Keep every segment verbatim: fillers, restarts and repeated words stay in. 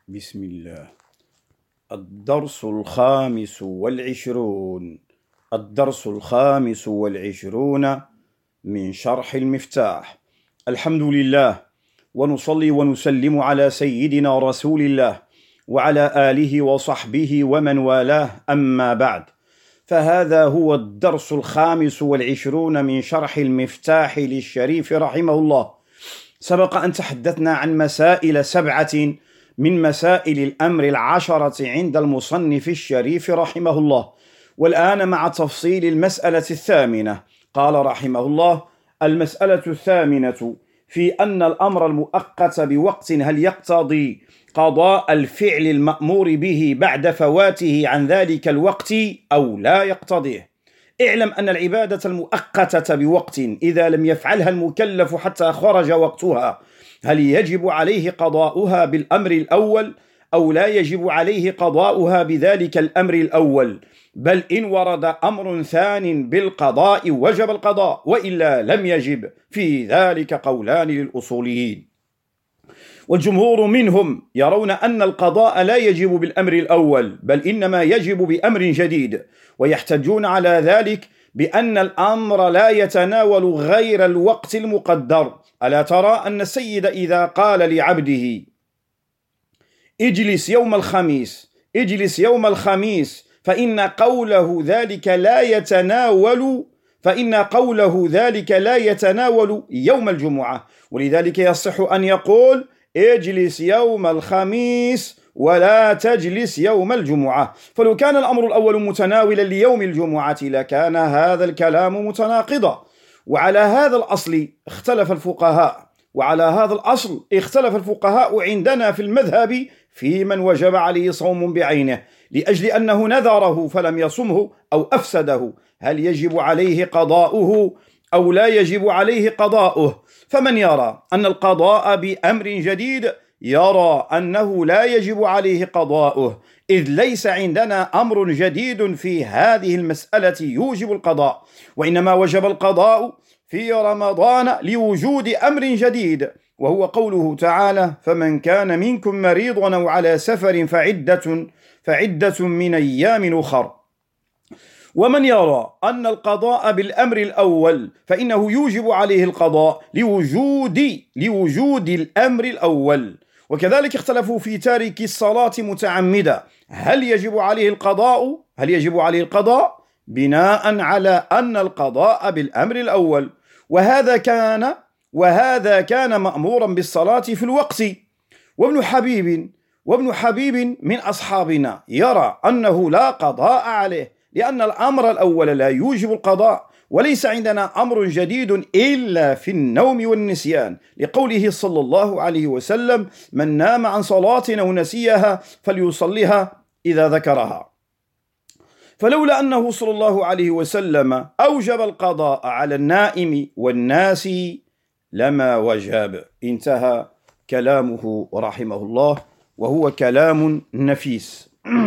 بسم الله. الدرس الخامس والعشرون الدرس الخامس والعشرون من شرح المفتاح. الحمد لله، ونصلي ونسلم على سيدنا رسول الله وعلى آله وصحبه ومن والاه، أما بعد، فهذا هو الدرس الخامس والعشرون من شرح المفتاح للشريف رحمه الله. سبق أن تحدثنا عن مسائل سبعة من مسائل الأمر العشرة عند المصنف الشريف رحمه الله، والآن مع تفصيل المسألة الثامنة. قال رحمه الله: المسألة الثامنة في أن الأمر المؤقت بوقت هل يقتضي قضاء الفعل المأمور به بعد فواته عن ذلك الوقت أو لا يقتضيه. اعلم أن العبادة المؤقتة بوقت إذا لم يفعلها المكلف حتى خرج وقتها، هل يجب عليه قضاؤها بالأمر الأول أو لا يجب عليه قضاؤها بذلك الأمر الأول؟ بل إن ورد أمر ثان بالقضاء وجب القضاء، وإلا لم يجب. في ذلك قولان للأصوليين، والجمهور منهم يرون أن القضاء لا يجب بالأمر الأول، بل إنما يجب بأمر جديد، ويحتجون على ذلك بأن الأمر لا يتناول غير الوقت المقدر. ألا ترى أن السيد إذا قال لعبده اجلس يوم الخميس اجلس يوم الخميس فإن قوله ذلك لا يتناول فإن قوله ذلك لا يتناول يوم الجمعة، ولذلك يصح أن يقول اجلس يوم الخميس ولا تجلس يوم الجمعة. فلو كان الأمر الأول متناولا ليوم الجمعة لكان هذا الكلام متناقضا. وعلى هذا الأصل اختلف الفقهاء وعلى هذا الأصل اختلف الفقهاء عندنا في المذهب في من وجب عليه صوم بعينه لأجل أنه نذره فلم يصمه أو أفسده، هل يجب عليه قضاؤه أو لا يجب عليه قضاؤه؟ فمن يرى أن القضاء بأمر جديد يرى أنه لا يجب عليه قضاؤه، إذ ليس عندنا أمر جديد في هذه المسألة يوجب القضاء، وإنما وجب القضاء في رمضان لوجود أمر جديد، وهو قوله تعالى: فمن كان منكم مريضا أو على سفر فعدة فعدة من أيام أخر. ومن يرى أن القضاء بالأمر الأول فإنه يوجب عليه القضاء لوجود لوجود الأمر الأول. وكذلك اختلفوا في تارك الصلاة متعمدا، هل يجب عليه القضاء هل يجب عليه القضاء بناء على أن القضاء بالأمر الأول، وهذا كان وهذا كان مأمورا بالصلاة في الوقت. وابن حبيب وابن حبيب من أصحابنا يرى أنه لا قضاء عليه، لأن الأمر الأول لا يوجب القضاء، وليس عندنا أمر جديد إلا في النوم والنسيان، لقوله صلى الله عليه وسلم: من نام عن صلاة أو نسيها فليصليها إذا ذكرها. فلولا أنه صلى الله عليه وسلم أوجب القضاء على النائم والناس لما وجب. انتهى كلامه رحمه الله، وهو كلام نفيس.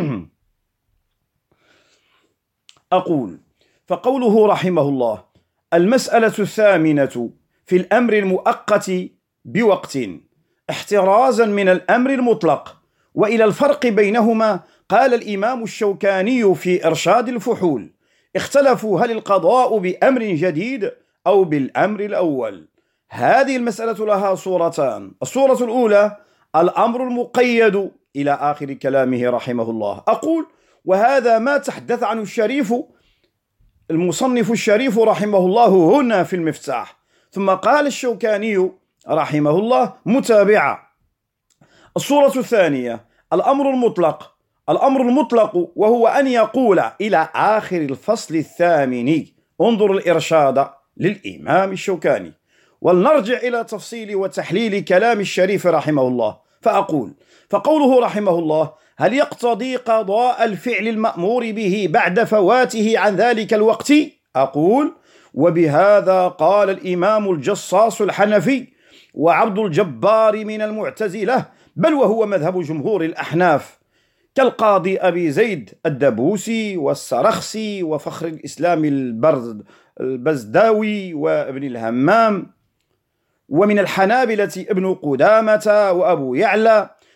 أقول: فقوله رحمه الله: المسألة الثامنة في الأمر المؤقت بوقت، احترازا من الأمر المطلق. وإلى الفرق بينهما قال الإمام الشوكاني في إرشاد الفحول: اختلفوا هل القضاء بأمر جديد أو بالأمر الأول. هذه المسألة لها صورتان: الصورة الأولى الأمر المقيد إلى آخر كلامه رحمه الله. أقول: وهذا ما تحدث عنه الشريف المصنف الشريف رحمه الله هنا في المفتاح. ثم قال الشوكاني رحمه الله متابعة: الصورة الثانية الأمر المطلق الأمر المطلق وهو أن يقول إلى آخر الفصل الثامن. انظر الإرشاد للإمام الشوكاني. ولنرجع إلى تفصيل وتحليل كلام الشريف رحمه الله. فأقول: فقوله رحمه الله: هل يقتضي قضاء الفعل المأمور به بعد فواته عن ذلك الوقت؟ أقول: وبهذا قال الإمام الجصاص الحنفي وعبد الجبار من المعتزلة، بل وهو مذهب جمهور الأحناف، كالقاضي أبي زيد الدبوسي والسرخسي وفخر الإسلام البزداوي وابن الهمام، ومن الحنابلة ابن قدامة وأبو يعلى،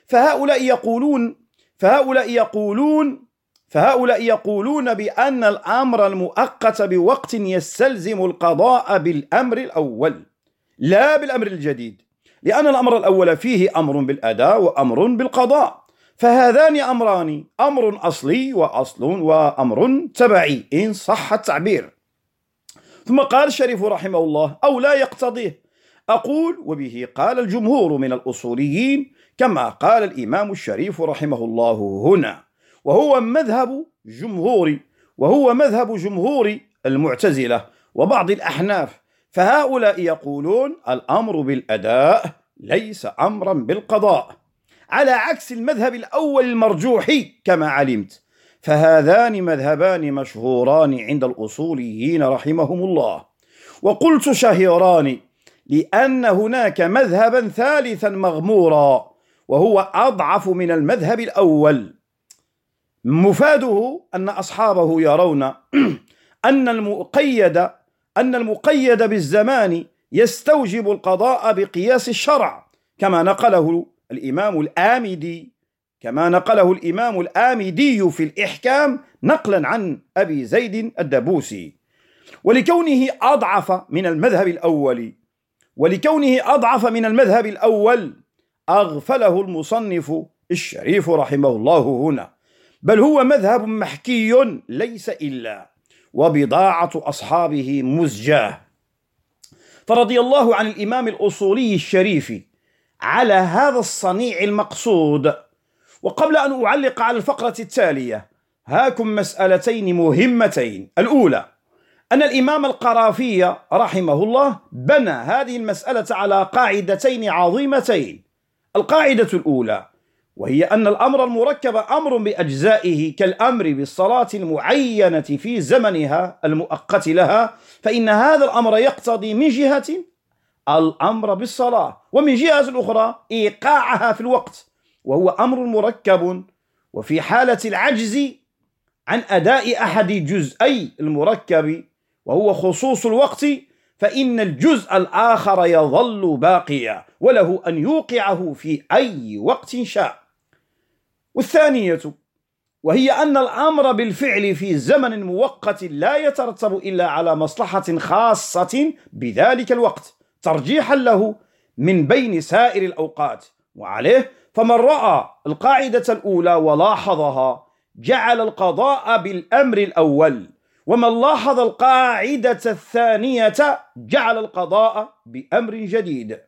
فهؤلاء يقولون فهؤلاء يقولون فهؤلاء يقولون بأن الأمر المؤقت بوقت يستلزم القضاء بالأمر الأول لا بالأمر الجديد، لأن الأمر الأول فيه أمر بالأداء وأمر بالقضاء، فهذان أمران، أمر أصلي وأصل وأمر تبعي إن صح التعبير. ثم قال الشريف رحمه الله: أو لا يقتضيه. أقول: وبه قال الجمهور من الأصوليين كما قال الإمام الشريف رحمه الله هنا، وهو مذهب جمهور وهو مذهب جمهور المعتزلة وبعض الأحناف. فهؤلاء يقولون الأمر بالأداء ليس أمرا بالقضاء، على عكس المذهب الأول المرجوح كما علمت. فهذان مذهبان مشهوران عند الأصوليين رحمهم الله. وقلت شهيران لأن هناك مذهبا ثالثا مغمورا وهو أضعف من المذهب الأول. مفاده أن أصحابه يرون أن المقيد أن المقيد بالزمان يستوجب القضاء بقياس الشرع، كما نقله الإمام الآمدي كما نقله الإمام الآمدي في الإحكام نقلا عن أبي زيد الدبوسي. ولكونه أضعف من المذهب الأول ولكونه أضعف من المذهب الأول أغفله المصنف الشريف رحمه الله هنا، بل هو مذهب محكي ليس إلا، وبضاعة أصحابه مزجاه. فرضي الله عن الإمام الأصولي الشريف على هذا الصنيع المقصود. وقبل أن أعلق على الفقرة التالية هاكم مسألتين مهمتين. الأولى أن الإمام القرافي رحمه الله بنى هذه المسألة على قاعدتين عظيمتين. القاعدة الأولى وهي أن الأمر المركب أمر بأجزائه كالأمر بالصلاة المعينة في زمنها المؤقت لها، فإن هذا الأمر يقتضي من جهة الأمر بالصلاة، ومن جهة أخرى إيقاعها في الوقت، وهو أمر مركب. وفي حالة العجز عن أداء أحد جزئي المركب وهو خصوص الوقت فإن الجزء الآخر يظل باقيا وله أن يوقعه في أي وقت شاء. والثانية وهي أن الأمر بالفعل في زمن مؤقت لا يترتب إلا على مصلحة خاصة بذلك الوقت ترجيحا له من بين سائر الأوقات. وعليه فمن رأى القاعدة الأولى ولاحظها جعل القضاء بالأمر الأول، ومن لاحظ القاعدة الثانية جعل القضاء بأمر جديد.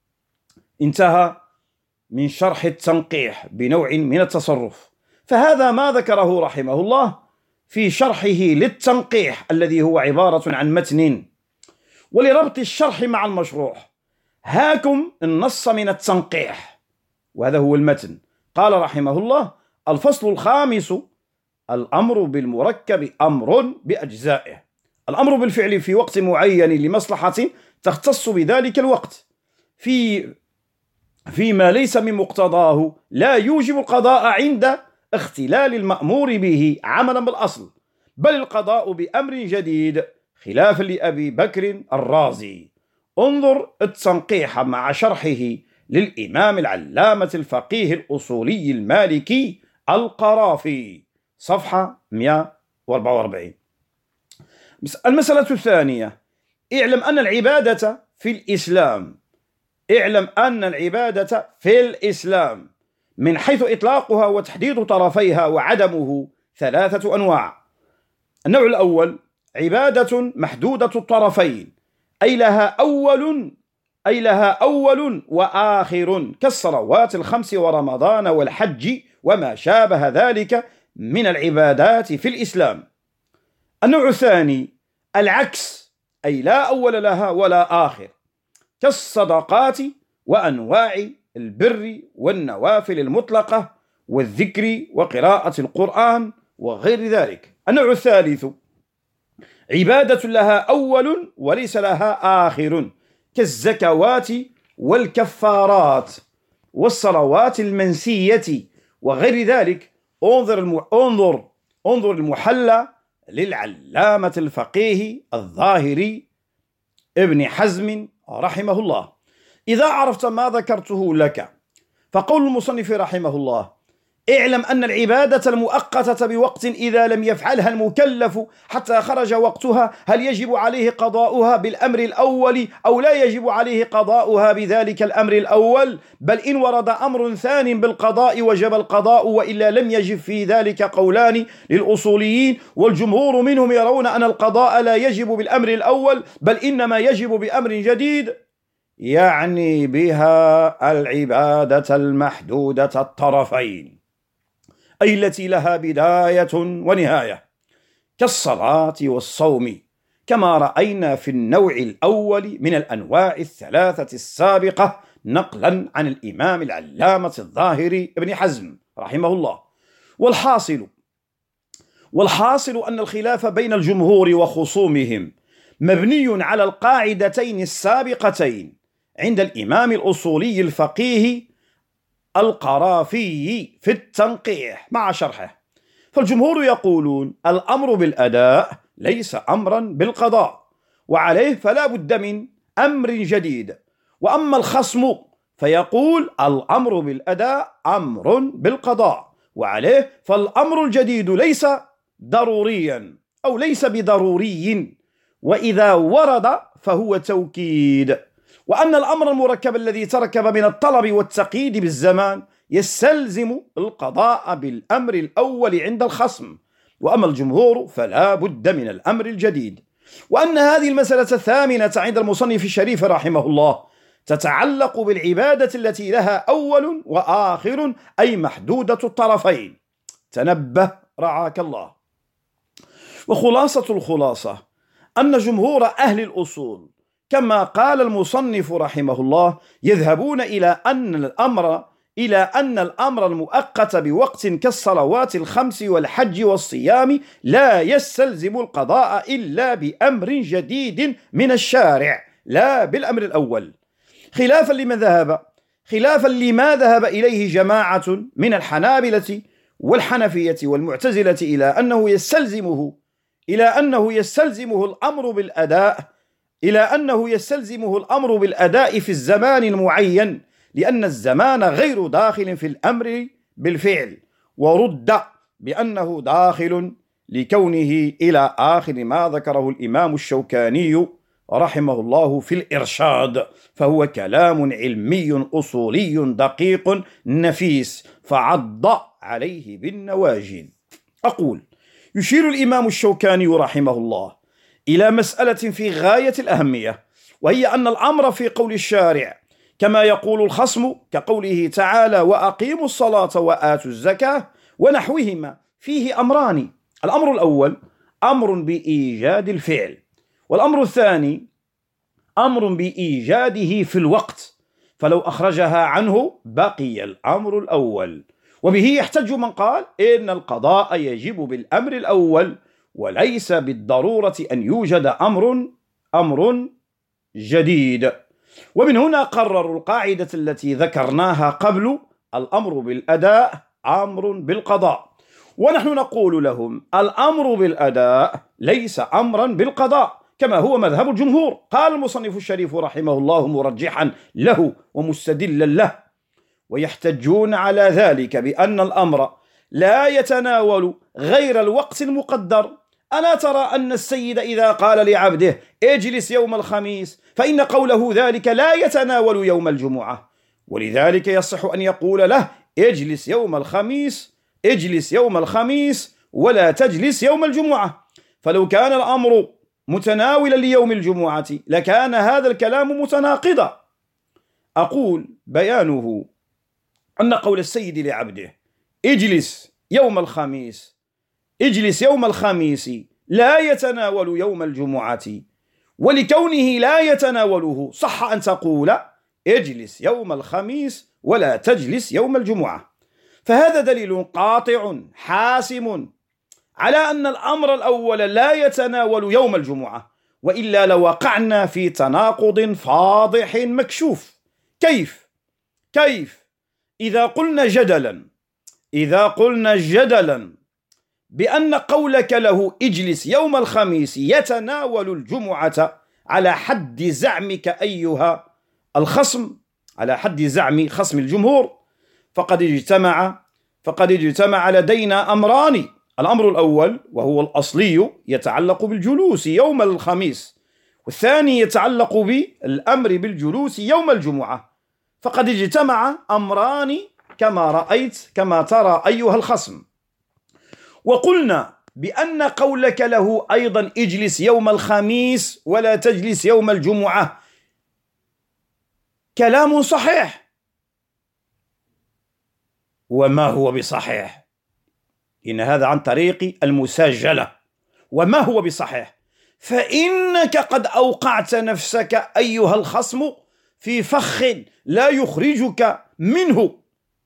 انتهى من شرح التنقيح بنوع من التصرف. فهذا ما ذكره رحمه الله في شرحه للتنقيح الذي هو عبارة عن متن. ولربط الشرح مع المشروح هاكم النص من التنقيح، وهذا هو المتن. قال رحمه الله: الفصل الخامس: الأمر بالمركب أمر بأجزائه. الأمر بالفعل في وقت معين لمصلحة تختص بذلك الوقت في فيما ليس من مقتضاه لا يوجب القضاء عند اختلال المأمور به عملا بالأصل، بل القضاء بأمر جديد، خلافا لأبي بكر الرازي. انظر التنقيح مع شرحه للإمام العلامة الفقيه الأصولي المالكي القرافي، صفحة مئة وأربعة وأربعين. المسألة الثانية: اعلم أن العبادة في الإسلام اعلم أن العبادة في الإسلام من حيث إطلاقها وتحديد طرفيها وعدمه ثلاثة أنواع. النوع الأول عبادة محدودة الطرفين، أي لها أول أي لها أول وآخر، كالصلوات الخمس ورمضان والحج وما شابه ذلك من العبادات في الإسلام. النوع الثاني العكس، أي لا أول لها ولا آخر، كالصدقات وأنواع البر والنوافل المطلقة والذكر وقراءة القرآن وغير ذلك. النوع الثالث عبادة لها أول وليس لها آخر، كالزكوات والكفارات والصلوات المنسية وغير ذلك. انظر الم... انظر انظر المحلى للعلامة الفقيه الظاهري ابن حزم رحمه الله. إذا عرفت ما ذكرته لك فقول المصنف رحمه الله: اعلم أن العبادة المؤقتة بوقت إذا لم يفعلها المكلف حتى خرج وقتها هل يجب عليه قضاؤها بالأمر الأول أو لا يجب عليه قضاؤها بذلك الأمر الأول، بل إن ورد أمر ثان بالقضاء وجب القضاء، وإلا لم يجب في ذلك قولان للأصوليين، والجمهور منهم يرون أن القضاء لا يجب بالأمر الأول بل إنما يجب بأمر جديد، يعني بها العبادة المحدودة الطرفين، أي التي لها بداية ونهاية، كالصلاة والصوم، كما رأينا في النوع الأول من الأنواع الثلاثة السابقة نقلا عن الإمام العلامة الظاهري ابن حزم رحمه الله. والحاصل والحاصل أن الخلاف بين الجمهور وخصومهم مبني على القاعدتين السابقتين عند الإمام الأصولي الفقيه القرافي في التنقيح مع شرحه. فالجمهور يقولون الأمر بالأداء ليس أمرا بالقضاء، وعليه فلا بد من أمر جديد. وأما الخصم فيقول الأمر بالأداء أمر بالقضاء، وعليه فالأمر الجديد ليس ضروريا أو ليس بضروري، وإذا ورد فهو توكيد. وأن الأمر المركب الذي تركب من الطلب والتقييد بالزمان يستلزم القضاء بالأمر الأول عند الخصم، وأما الجمهور فلا بد من الأمر الجديد. وأن هذه المسألة الثامنة عند المصنف الشريف رحمه الله تتعلق بالعبادة التي لها أول وآخر، أي محدودة الطرفين. تنبه رعاك الله. وخلاصة الخلاصة أن جمهور أهل الأصول كما قال المصنف رحمه الله يذهبون إلى أن الأمر إلى أن الأمر المؤقت بوقت كالصلوات الخمس والحج والصيام لا يستلزم القضاء إلا بأمر جديد من الشارع لا بالأمر الأول، خلافا لمن ذهب خلافا لما ذهب إليه جماعة من الحنابلة والحنفية والمعتزلة إلى أنه يستلزمه إلى أنه يستلزمه الأمر بالأداء إلى أنه يستلزمه الأمر بالأداء في الزمان المعين، لأن الزمان غير داخل في الأمر بالفعل، ورد بأنه داخل لكونه إلى آخر ما ذكره الإمام الشوكاني رحمه الله في الإرشاد، فهو كلام علمي أصولي دقيق نفيس فعض عليه بالنواجذ. أقول: يشير الإمام الشوكاني رحمه الله إلى مسألة في غاية الأهمية، وهي أن الأمر في قول الشارع كما يقول الخصم كقوله تعالى: وأقيموا الصلاة وآتوا الزكاة ونحوهما، فيه أمران: الأمر الأول أمر بإيجاد الفعل، والأمر الثاني أمر بإيجاده في الوقت، فلو أخرجها عنه بقي الأمر الأول. وبه يحتج من قال إن القضاء يجب بالأمر الأول وليس بالضرورة أن يوجد أمر أمر جديد. ومن هنا قرروا القاعدة التي ذكرناها قبل: الأمر بالأداء أمر بالقضاء. ونحن نقول لهم الأمر بالأداء ليس أمرا بالقضاء كما هو مذهب الجمهور. قال المصنف الشريف رحمه الله مرجحا له ومستدلا له: ويحتجون على ذلك بأن الأمر لا يتناول غير الوقت المقدر. ألا ترى أن السيد إذا قال لعبده اجلس يوم الخميس فإن قوله ذلك لا يتناول يوم الجمعة، ولذلك يصح أن يقول له اجلس يوم الخميس اجلس يوم الخميس ولا تجلس يوم الجمعة. فلو كان الأمر متناولا ليوم الجمعة لكان هذا الكلام متناقضا. أقول: بيانه أن قول السيد لعبده اجلس يوم الخميس اجلس يوم الخميس لا يتناول يوم الجمعة، ولكونه لا يتناوله صح أن تقول اجلس يوم الخميس ولا تجلس يوم الجمعة. فهذا دليل قاطع حاسم على أن الأمر الأول لا يتناول يوم الجمعة، وإلا لوقعنا في تناقض فاضح مكشوف. كيف؟ كيف إذا قلنا جدلا إذا قلنا جدلا بأن قولك له اجلس يوم الخميس يتناول الجمعة على حد زعمك أيها الخصم، على حد زعم خصم الجمهور، فقد اجتمع فقد اجتمع لدينا أمران. الأمر الأول وهو الأصلي يتعلق بالجلوس يوم الخميس، والثاني يتعلق بالأمر بالجلوس يوم الجمعة. فقد اجتمع أمران كما رأيت كما ترى أيها الخصم. وقلنا بأن قولك له أيضا اجلس يوم الخميس ولا تجلس يوم الجمعة كلام صحيح. وما هو بصحيح؟ إن هذا عن طريق المساجلة. وما هو بصحيح؟ فإنك قد أوقعت نفسك أيها الخصم في فخ لا يخرجك منه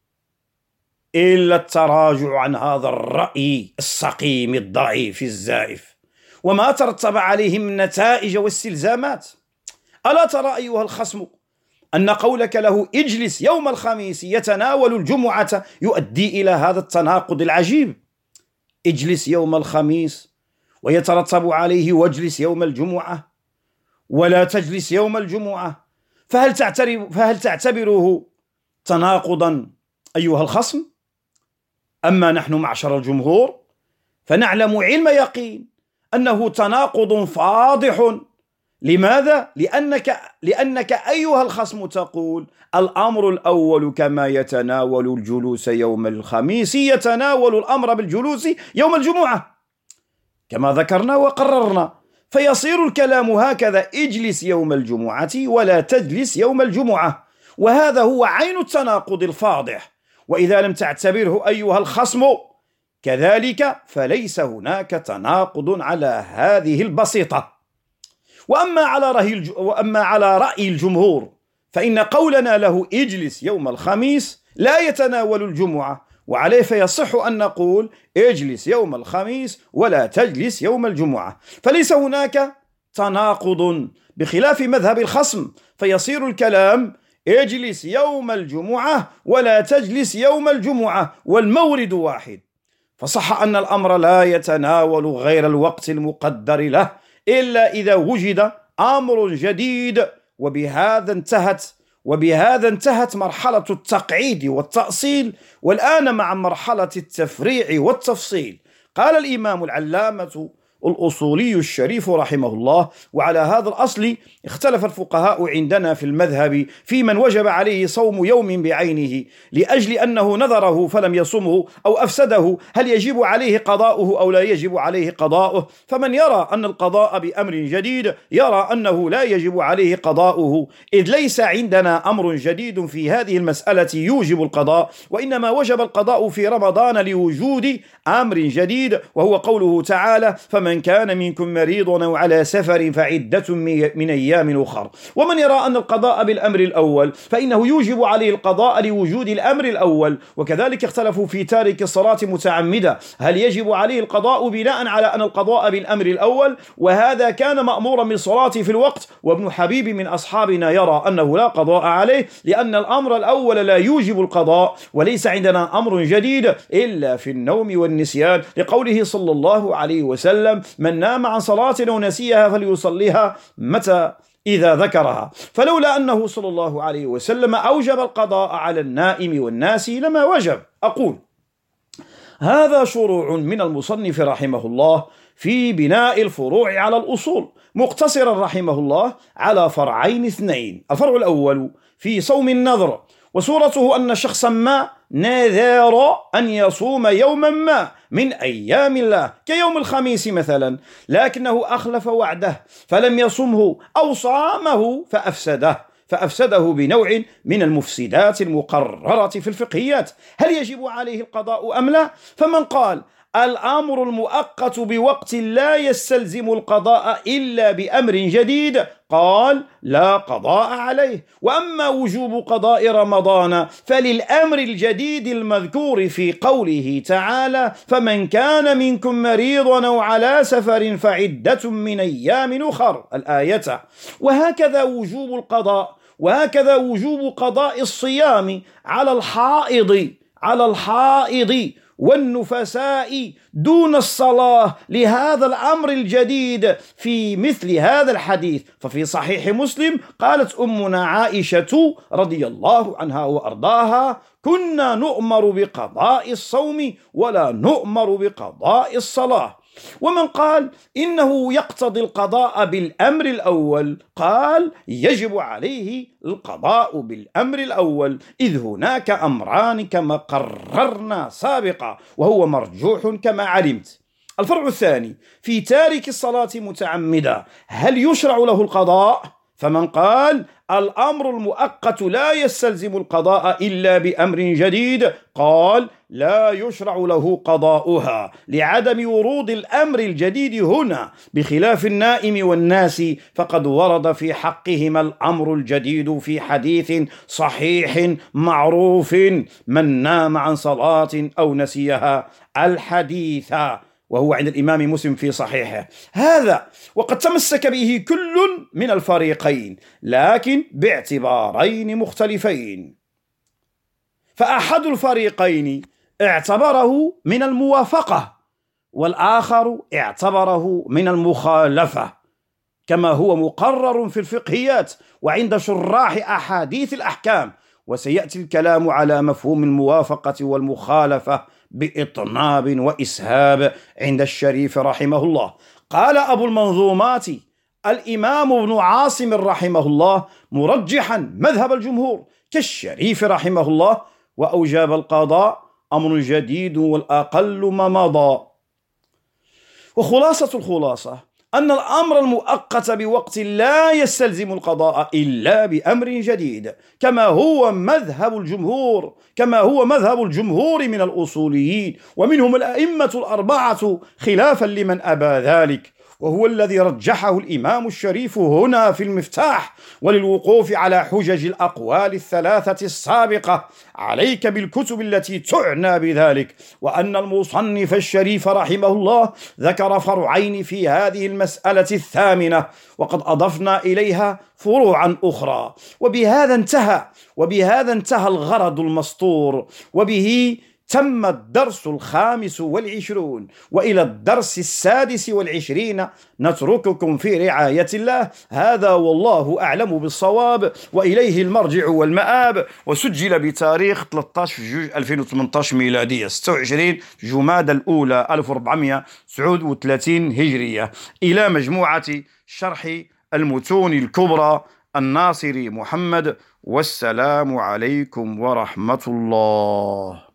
إلا التراجع عن هذا الرأي السقيم الضعيف الزائف وما ترتب عليه من نتائج واستلزامات. ألا ترى أيها الخصم أن قولك له اجلس يوم الخميس يتناول الجمعة يؤدي إلى هذا التناقض العجيب؟ اجلس يوم الخميس ويترتب عليه واجلس يوم الجمعة ولا تجلس يوم الجمعة، فهل تعتبر فهل تعتبره تناقضا أيها الخصم؟ أما نحن معشر الجمهور فنعلم علم يقين أنه تناقض فاضح. لماذا؟ لأنك, لأنك أيها الخصم تقول الأمر الأول كما يتناول الجلوس يوم الخميس يتناول الأمر بالجلوس يوم الجمعة كما ذكرنا وقررنا، فيصير الكلام هكذا: اجلس يوم الجمعة ولا تجلس يوم الجمعة. وهذا هو عين التناقض الفاضح. وإذا لم تعتبره أيها الخصم كذلك فليس هناك تناقض على هذه البسيطة. وأما على رأي وأما على رأي الجمهور فإن قولنا له اجلس يوم الخميس لا يتناول الجمعة، وعليه فيصح أن نقول اجلس يوم الخميس ولا تجلس يوم الجمعة، فليس هناك تناقض بخلاف مذهب الخصم، فيصير الكلام اجلس يوم الجمعة ولا تجلس يوم الجمعة والمورد واحد. فصح أن الأمر لا يتناول غير الوقت المقدر له إلا إذا وجد أمر جديد، وبهذا انتهت وبهذا انتهت مرحلة التقعيد والتأصيل، والآن مع مرحلة التفريع والتفصيل. قال الإمام العلامة الأصولي الشريف رحمه الله: وعلى هذا الأصل اختلف الفقهاء عندنا في المذهب في من وجب عليه صوم يوم بعينه لأجل أنه نذره فلم يصمه أو أفسده، هل يجب عليه قضاؤه أو لا يجب عليه قضاؤه؟ فمن يرى أن القضاء بأمر جديد يرى أنه لا يجب عليه قضاؤه، إذ ليس عندنا أمر جديد في هذه المسألة يوجب القضاء، وإنما وجب القضاء في رمضان لوجود أمر جديد، وهو قوله تعالى: فمن من كان منكم مريضا أو على سفر فعدة من أيام أخر. ومن يرى أن القضاء بالأمر الأول فإنه يوجب عليه القضاء لوجود الأمر الأول. وكذلك اختلفوا في تارك الصلاة متعمدة، هل يجب عليه القضاء بناء على أن القضاء بالأمر الأول؟ وهذا كان مأمورا بالصلاة في الوقت، وابن حبيب من أصحابنا يرى أنه لا قضاء عليه لأن الأمر الأول لا يوجب القضاء، وليس عندنا أمر جديد إلا في النوم والنسيان، لقوله صلى الله عليه وسلم: من نام عن صلاة ونسيها فليصليها متى إذا ذكرها. فلولا أنه صلى الله عليه وسلم أوجب القضاء على النائم والناسي لما وجب. أقول هذا شروع من المصنف رحمه الله في بناء الفروع على الأصول، مقتصرا رحمه الله على فرعين اثنين. الفرع الأول في صوم النذر، وصورته أن شخصا ما نذر أن يصوم يوما ما من أيام الله كيوم الخميس مثلا، لكنه أخلف وعده فلم يصمه أو صامه فأفسده فأفسده بنوع من المفسدات المقررة في الفقهيات. هل يجب عليه القضاء أم لا؟ فمن قال الأمر المؤقت بوقت لا يستلزم القضاء إلا بأمر جديد قال لا قضاء عليه. وأما وجوب قضاء رمضان فللأمر الجديد المذكور في قوله تعالى: فمن كان منكم مريضا أو على سفر فعدة من أيام أخر الآية. وهكذا وجوب القضاء وهكذا وجوب قضاء الصيام على الحائض على الحائض والنفساء دون الصلاة لهذا الأمر الجديد في مثل هذا الحديث. ففي صحيح مسلم قالت أمنا عائشة رضي الله عنها وأرضاها: كنا نؤمر بقضاء الصوم ولا نؤمر بقضاء الصلاة. ومن قال إنه يقتضي القضاء بالأمر الأول قال يجب عليه القضاء بالأمر الأول، إذ هناك أمران كما قررنا سابقا، وهو مرجوح كما علمت. الفرع الثاني في تارك الصلاة متعمدا، هل يشرع له القضاء؟ فمن قال الأمر المؤقت لا يستلزم القضاء إلا بأمر جديد قال لا يشرع له قضاؤها لعدم ورود الأمر الجديد هنا، بخلاف النائم والناس فقد ورد في حقهما الأمر الجديد في حديث صحيح معروف: من نام عن صلاة أو نسيها، الحديث، وهو عند الإمام مسلم في صحيحه. هذا وقد تمسك به كل من الفريقين، لكن باعتبارين مختلفين. فأحد الفريقين اعتبره من الموافقة، والآخر اعتبره من المخالفة، كما هو مقرر في الفقهيات وعند شراح أحاديث الأحكام. وسيأتي الكلام على مفهوم الموافقة والمخالفة بإطناب وإسهاب عند الشريف رحمه الله. قال أبو المنظومات الإمام ابن عاصم رحمه الله مرجحا مذهب الجمهور كالشريف رحمه الله: وأوجب القضاء أمر جديد والأقل ما مضى. وخلاصة الخلاصة أن الأمر المؤقت بوقت لا يستلزم القضاء إلا بأمر جديد، كما هو مذهب الجمهور كما هو مذهب الجمهور من الأصوليين، ومنهم الأئمة الأربعة خلافا لمن أبى ذلك، وهو الذي رجحه الإمام الشريف هنا في المفتاح. وللوقوف على حجج الأقوال الثلاثة السابقة عليك بالكتب التي تعنى بذلك، وأن المصنف الشريف رحمه الله ذكر فرعين في هذه المسألة الثامنة، وقد أضفنا إليها فروعا أخرى. وبهذا انتهى وبهذا انتهى الغرض المسطور، وبه تم الدرس الخامس والعشرون. وإلى الدرس السادس والعشرين نترككم في رعاية الله. هذا والله أعلم بالصواب، وإليه المرجع والمآب. وسجل بتاريخ ثلاثة عشر جوج ألفين وثمانية عشر ميلادية، ستة وعشرين جمادى الأولى ألف وأربعمائة وتسعة وثلاثين هجرية، إلى مجموعة شرح المتون الكبرى الناصري محمد. والسلام عليكم ورحمة الله.